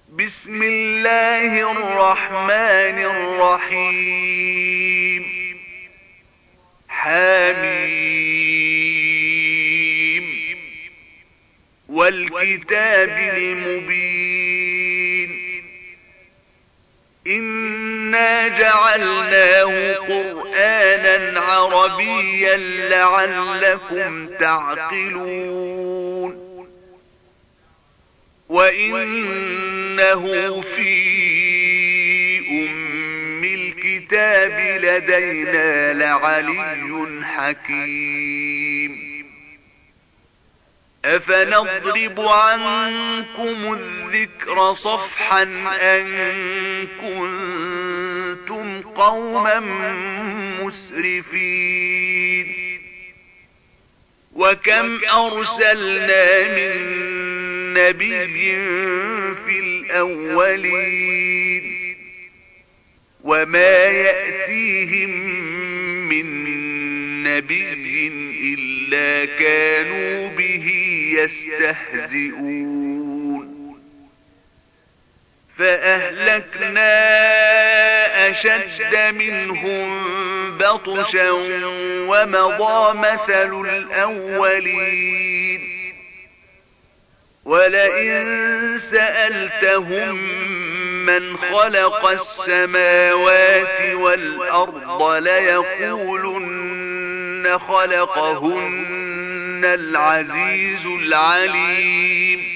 بسم الله الرحمن الرحيم. حميم والكتاب المبين. إنا جعلناه قرآنا عربيا لعلكم تعقلون. وإنه في أم الكتاب لدينا لعلي حكيم. أفنضرب عنكم الذكر صفحا أن كنتم قوما مسرفين. وكم أرسلنا من نبي في الأولين وما يأتيهم من نبي إلا كانوا به يستهزئون. فأهلكنا أشد منهم بطشا ومضى مثل الأولين. ولئن سألتهم من خلق السماوات والأرض ليقولن خلقهن العزيز العليم.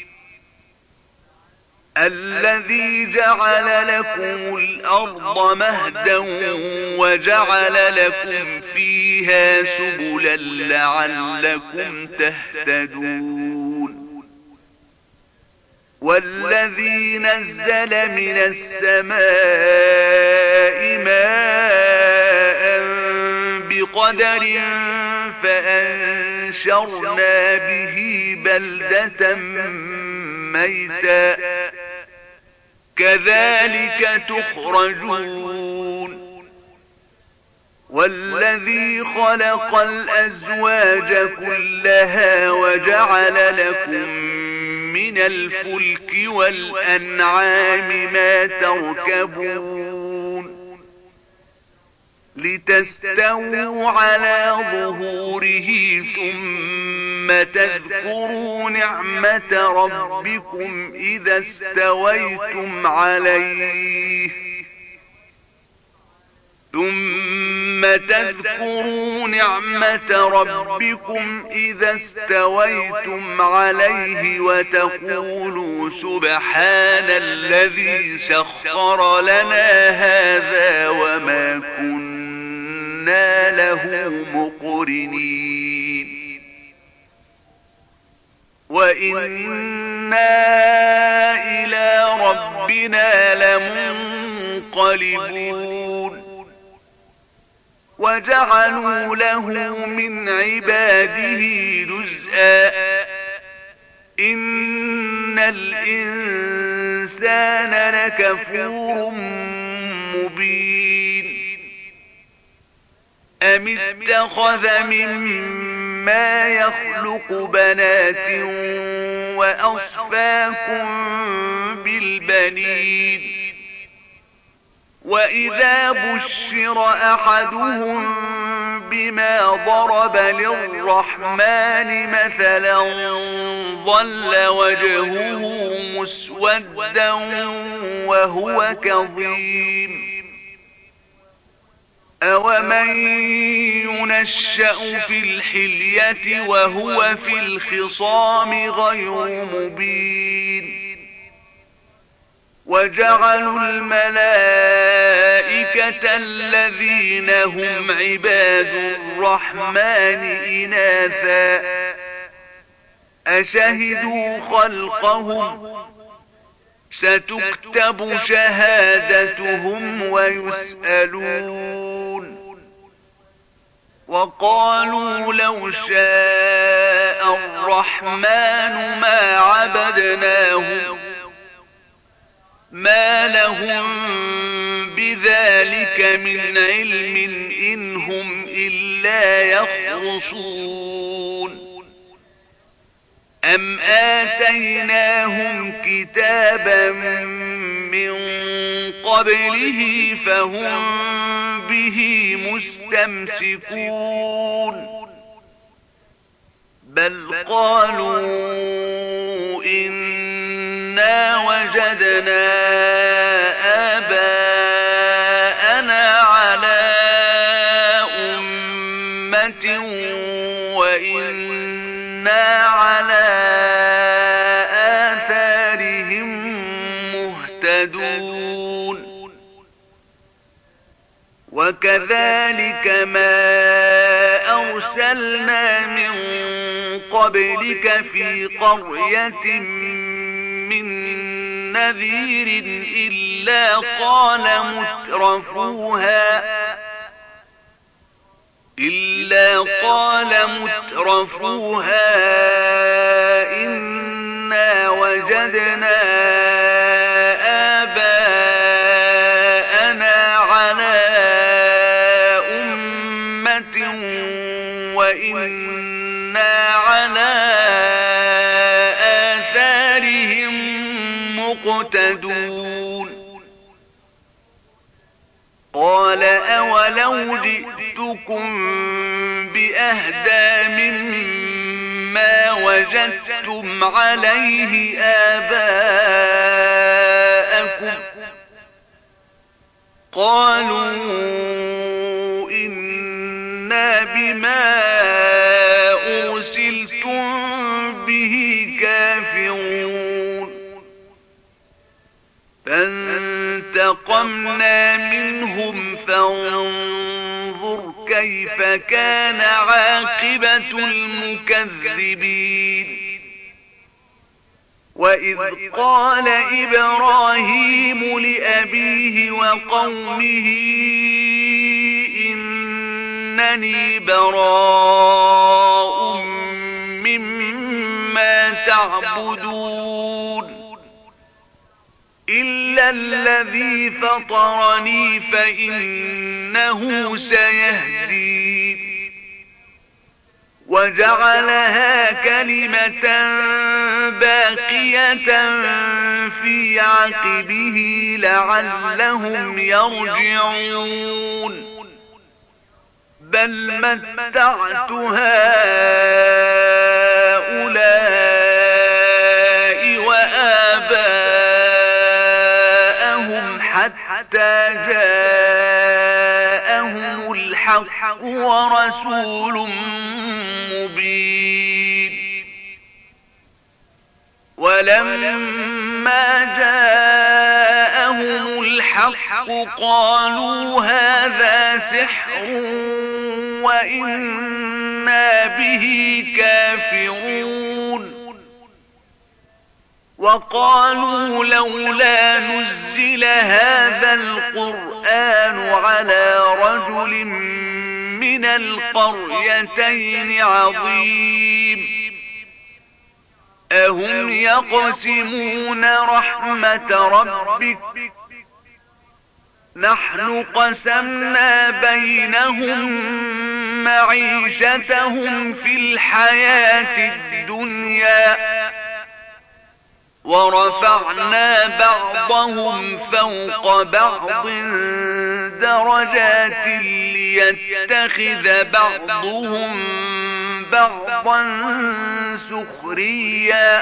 الذي جعل لكم الأرض مهدا وجعل لكم فيها سبلا لعلكم تهتدون. والذي نزل من السماء ماء بقدر فأنشرنا به بلدة ميتا كذلك تخرجون. والذي خلق الأزواج كلها وجعل لكم من الفلك والأنعام ما تركبون لتستووا على ظهوره ثم تذكروا نعمة ربكم إذا استويتم عليه وتقولوا سبحان الذي سخر لنا هذا وما كنا له مقرنين. وإنا إلى ربنا لمنقلبون. وجعلوا له من عباده جزءا إن الإنسان لكفور مبين. أم اتخذ مما يخلق بنات وأصفاكم بالبنين. وإذا بشر أحدهم بما ضرب للرحمن مثلا ظل وجهه مسودا وهو كظيم. أومن ينشأ في الحلية وهو في الخصام غير مبين. وجعلوا الملائكة الذين هم عباد الرحمن إناثا أشهدوا خلقهم ستكتب شهادتهم ويسألون. وقالوا لو شاء الرحمن ما عبدناهم ما لهم بذلك من علم إن هم إلا يخرصون. أم آتيناهم كتابا من قبله فهم به مستمسكون بل قالوا إنا وجدنا آباءنا على أمة وإنا على آثارهم مهتدون وكذلك ما أرسلنا من قبلك في قرية من نذير إلا قال مترفوها إنا وجدنا آباءنا على أمة وإنا على آثارهم مقتدون قال أولو جئتكم بأهدى مما وجدتم عليه آباءكم قالوا إنا بما أرسلتم به كافرون فانتقمنا منهم فانظر كيف كان عاقبة المكذبين وإذ قال إبراهيم لأبيه وقومه إنني براء مما تعبدون إلا الذي فطرني فإنه سيهدين وجعلها كلمة باقية في عقبه لعلهم يرجعون بل متعت هؤلاء وآباءهم حتى جاءهم الحق ورسول مبين ولما جاءهم الحق قالوا هذا سحر وإنا به كافرون وقالوا لولا نزل هذا القرآن على رجل من القريتين عظيم أهم يقسمون رحمة ربك نحن قسمنا بينهم معيشتهم في الحياة الدنيا ورفعنا بعضهم فوق بعض درجات ليتخذ بعضهم بعضا سخريا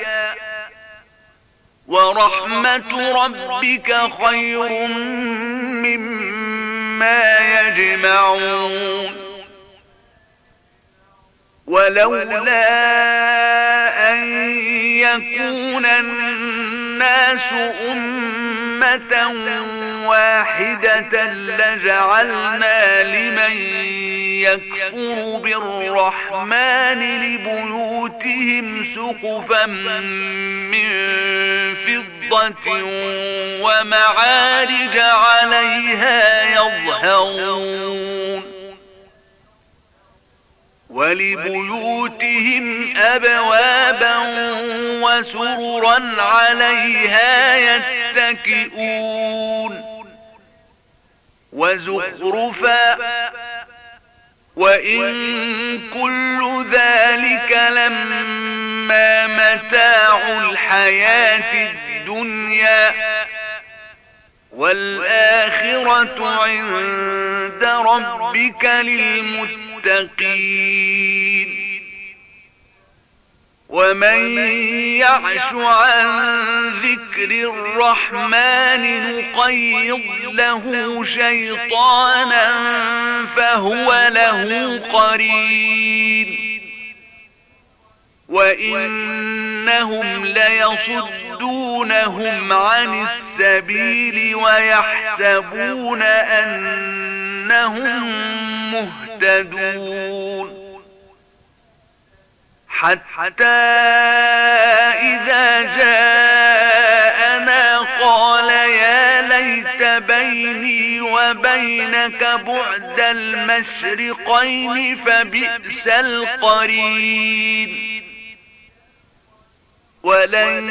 ورحمة ربك خير مما يجمعون ولولا أن يكون الناس أمة واحدة لجعلنا لمن يكفر بالرحمن لبيوتهم سقفا من فضة ومعارج عليها يظهرون ولبيوتهم أبوابا وسررا عليها يتكئون وزخرفا وإن كل ذلك لما إنما متاع الحياة الدنيا والآخرة عند ربك للمتقين. ومن يعش عن ذكر الرحمن نقيض له شيطانا فهو له قرين وإنهم ليصدونهم عن السبيل ويحسبون أنهم مهتدون حتى إذا جاءنا قال يا ليت بيني وبينك بعد المشرقين فبئس القرين. ولن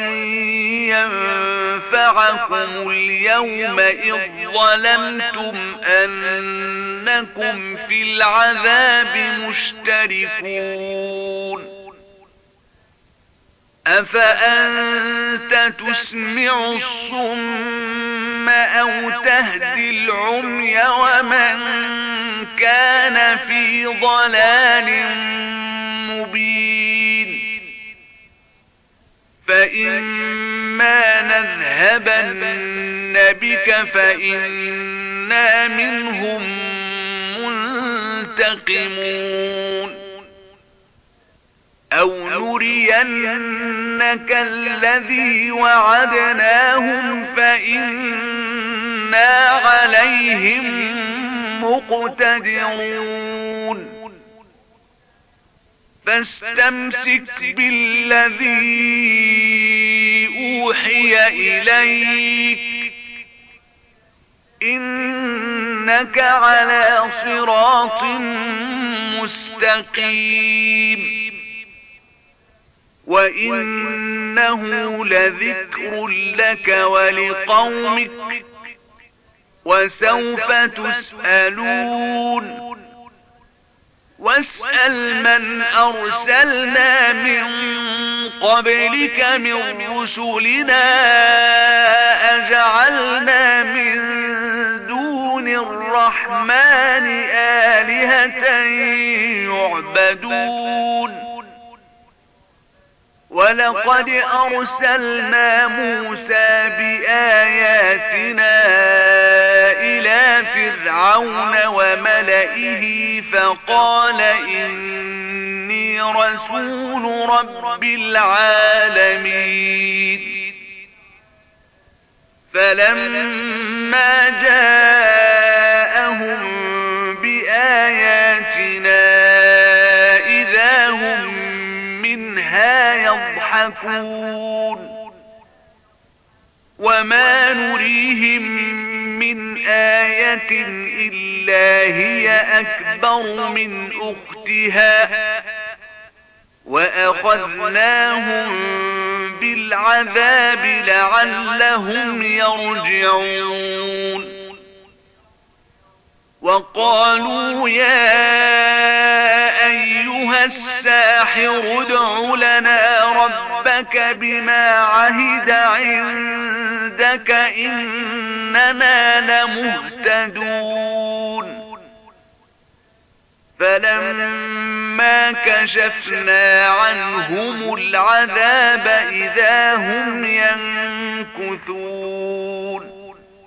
ينفعكم اليوم إذ ظلمتم أنكم في العذاب مشتركون. أفأنت تسمع الصم أو تهدي العمي ومن كان في ضلال مبين. فإما نذهبن بك فإنا منهم منتقمون أو نرينك الذي وعدناهم فإنا عليهم مقتدرون. فاستمسك بالذي أوحي إليك إنك على صراط مستقيم وإنه لذكر لك ولقومك وسوف تسألون. واسأل من أرسلنا من قبلك من رسلنا أجعلنا من دون الرحمن آلهة يعبدون. ولقد أرسلنا موسى بآياتنا إلى فرعون وملئه فقال إني رسول رب العالمين. فلما جاءهم بآياتنا إذا هم منها يضحكون. وما نريهم من آية إلا هي أكبر من أختها وأخذناهم بالعذاب لعلهم يرجعون. وقالوا يا أيها الساحر ادع لنا ربك بما عهد عندك إننا لمهتدون. فلما كشفنا عنهم العذاب إذا هم ينكثون.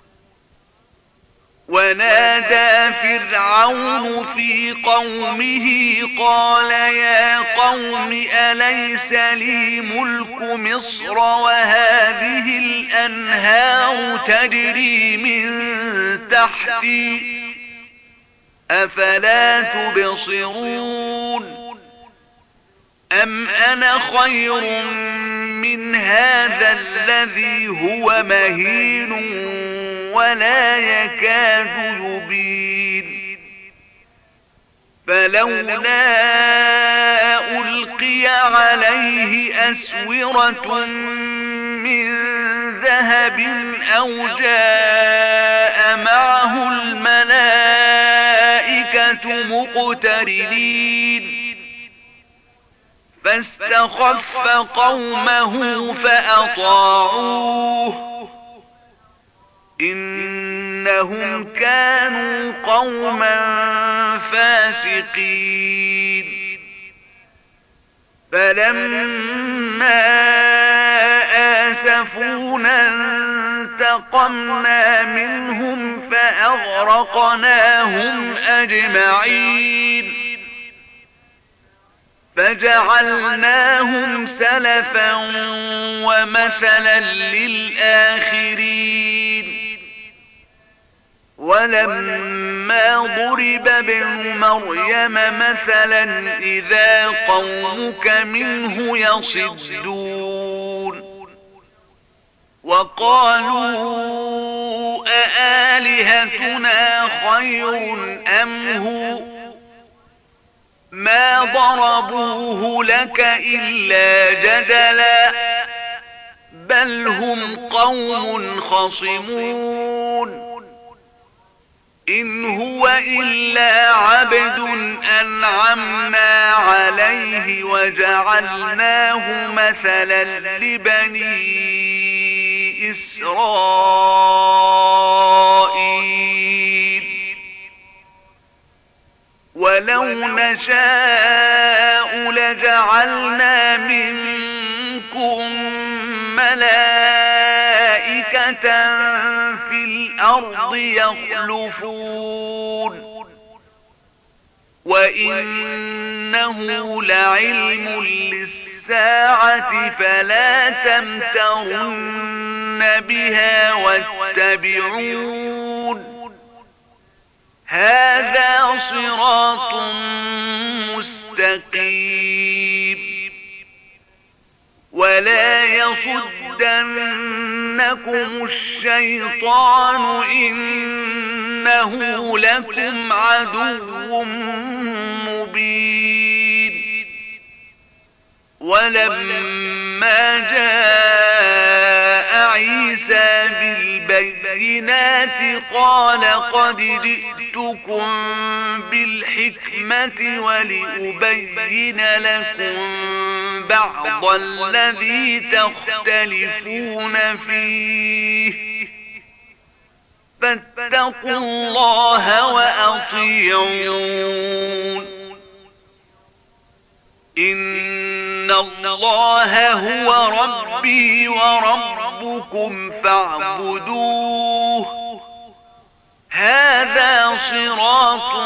ونادى فرعون في قومه قال يا قوم أليس لي ملك مصر وهذه الأنهار تجري من تحتي أفلا تبصرون. أم أنا خير من هذا الذي هو مهين ولا يكاد يبين. فلولا ألقي عليه أسورة من ذهب أو جاء معه الملائكة مقترنين فاستخف قومه فأطاعوه إنهم كانوا قوما فاسقين فلما آسفونا انتقمنا منهم فأغرقناهم أجمعين فجعلناهم سلفا ومثلا للآخرين ولما ضرب ابن مريم مثلا إذا قومك منه يصدون وقالوا أآلهتنا خير أم هو ما ضربوه لك إلا جدلا بل هم قوم خصمون إن هو إلا عبد أنعمنا عليه وجعلناه مثلا لبني إسرائيل ولو نشاء لجعلنا منكم ملائكة في الأرض يخلفون وإنه لعلم للساعة فلا تمترن بها واتبعون هذا صراط مستقيم ولا يصدنكم الشيطان إنه لكم عدو مبين ولما جاء عيسى بالبينات قال قد جئتكم بالحكمة ولأبين لكم بعض الذي تختلفون فيه فاتقوا الله وأطيعون إن الله هو ربي وربكم فاعبدوه هذا صراط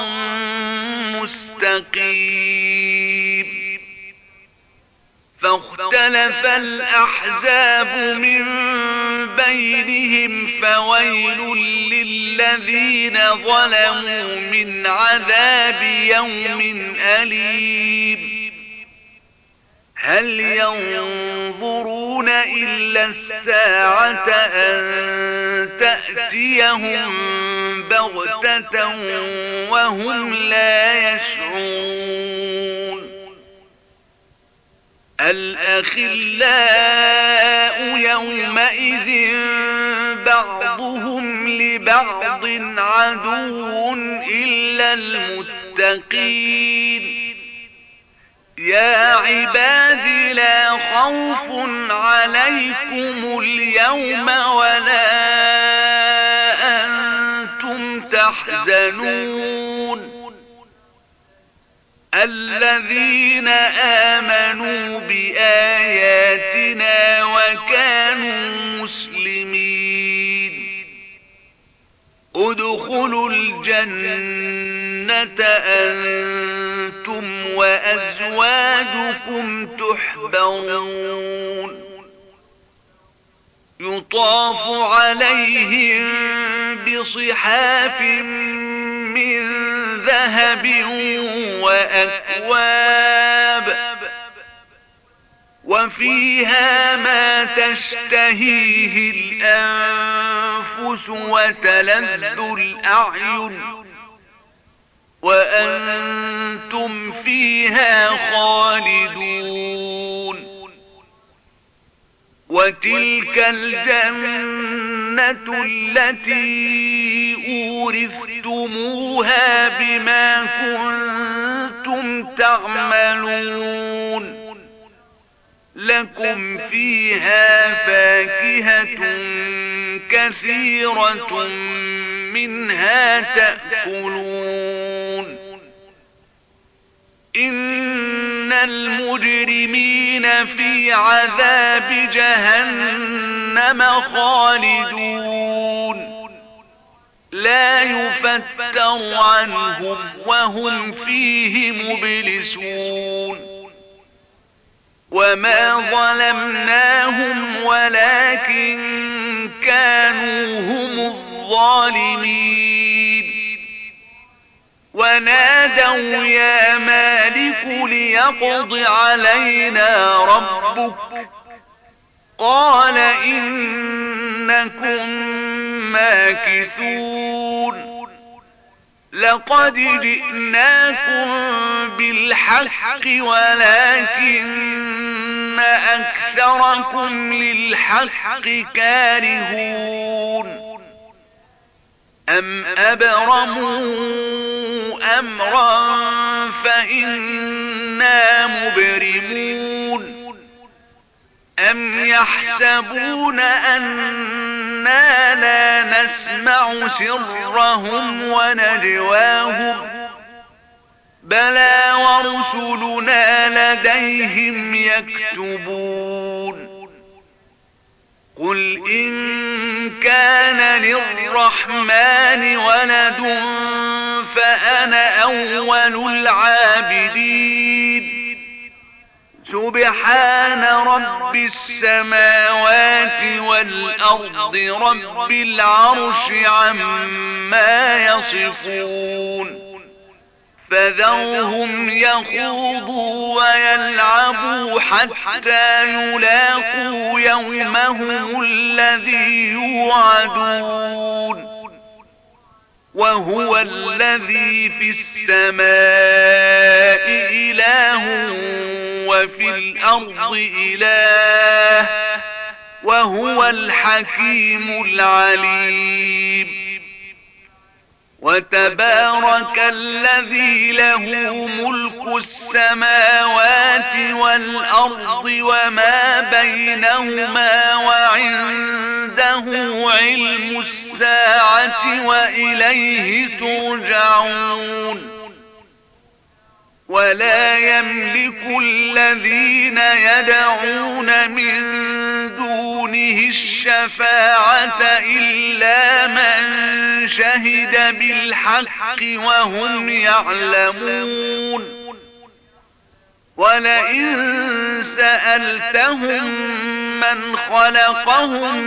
مستقيم فاختلف الأحزاب من بينهم فويل للذين ظلموا من عذاب يوم أليم هل ينظرون إلا الساعة أن تأتيهم بغتة وهم لا يشعرون الأخلاء يومئذ بعضهم لبعض عدو إلا المتقين يا عباد لا خوف عليكم اليوم ولا أنتم تحزنون الذين آمنوا بآياتنا وكانوا مسلمين ادخلوا الجنة أنتم وأزواجكم تحبرون يطاف عليهم بصحاف من ذهب وأكواب وفيها ما تشتهيه الأنفس وتلذ الأعين وأنتم فيها خالدون وتلك الجنة التي أورثتموها بما كنتم تعملون لكم فيها فاكهة كثيرة منها تأكلون إن المجرمين في عذاب جهنم خالدون لا يفتر عنهم وهم فيه مبلسون وما ظلمناهم ولكن كانوا هم الظالمين ونادوا يا مالك ليقض علينا ربك قال إنكم ماكثون لقد جئناكم بالحق ولكن أكثركم للحق كارهون أم أبرموا أمرا فإنا مبرمون أم يحسبون أننا لا نسمع سرهم ونجواهم بلى ورسلنا لديهم يكتبون قل إن كان للرحمن ولد فأنا أول العابدين سبحان رب السماوات والأرض رب العرش عما يصفون فذرهم يخوضوا ويلعبوا حتى يلاقوا يومهم الذي يوعدون وهو الذي في السماء إله وفي الأرض إله وهو الحكيم العليم وتبارك الذي له ملك السماوات والأرض وما بينهما وعنده علم الساعة وإليه ترجعون ولا يملك الذين يدعون من دونه الشفاعة إلا من شهد بالحق وهم يعلمون ولئن سألتهم من خلقهم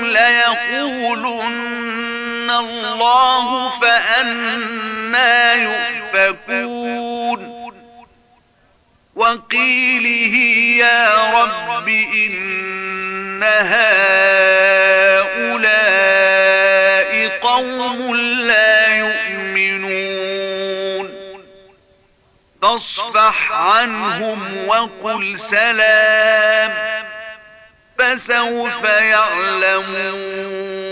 ليقولن الله فأنى يؤفكون وقيله يا رب إن هؤلاء قوم لا يؤمنون فاصفح عنهم وقل سلام فسوف يعلمون